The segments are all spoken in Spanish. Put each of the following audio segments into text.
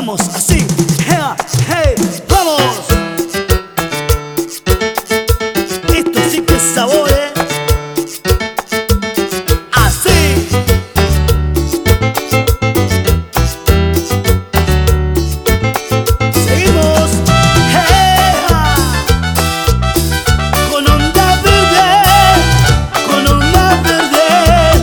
vamos así. Hey, vamos. Esto sí que es sabor, así. Seguimos. Con onda verde, con onda verde.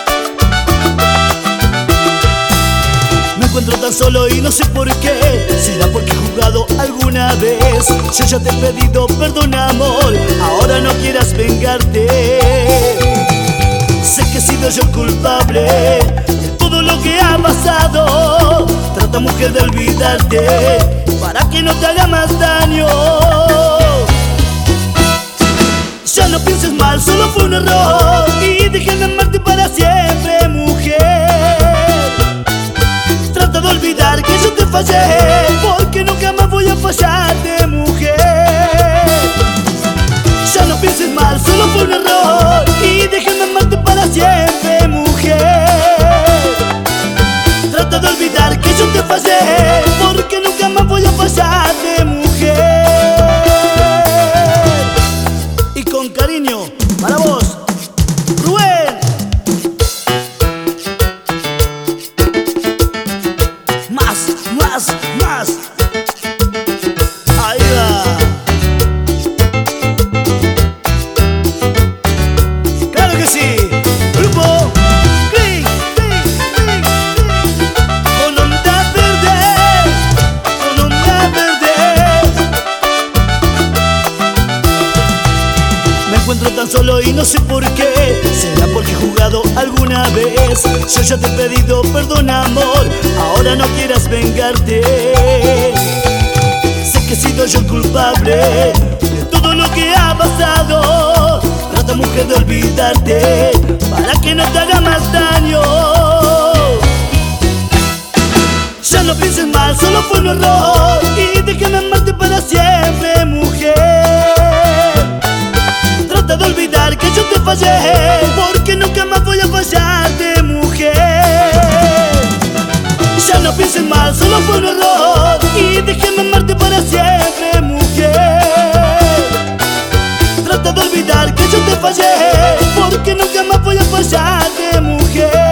Me encuentro tan solo y no sé por qué. ¿Será porque he jugado alguna vez? Yo ya te he pedido perdón, amor, ahora no quieras vengarte. Sé que he sido yo el culpable de todo lo que ha pasado. Trata, mujer, de olvidarte para que no te haga más daño. Ya no pienses mal, solo fue un error y déjame amarte para siempre, mujer. Trata de olvidar que yo te fallé, porque nunca más voy a fallarte, mujer. Ya no pienses mal, solo fue un error y déjame amarte para siempre, mujer. Trata de olvidar que yo te fallé, porque nunca más voy a fallarte, mujer. Y con cariño, para vos, Rubén. Más. Ahí va. Claro que sí. Grupo Click. Con onda verde, con onda verde. Me encuentro tan solo y no sé por qué. ¿Será porque he jugado alguna vez? Yo ya te he pedido perdón, amor, ahora no quieras vengarte. Sé que he sido yo el culpable de todo lo que ha pasado. Trata, mujer, de olvidarte para que no te haga más daño. Ya no pienses mal, solo fue un error y déjame amarte para siempre, mujer. Trata de olvidar que yo te fallé, porque nunca más voy a fallarte, mujer. Ya no pienses mal, solo fue un error y déjame amarte para siempre, mujer. Trata de olvidar que yo te fallé, porque nunca más voy a fallarte, mujer.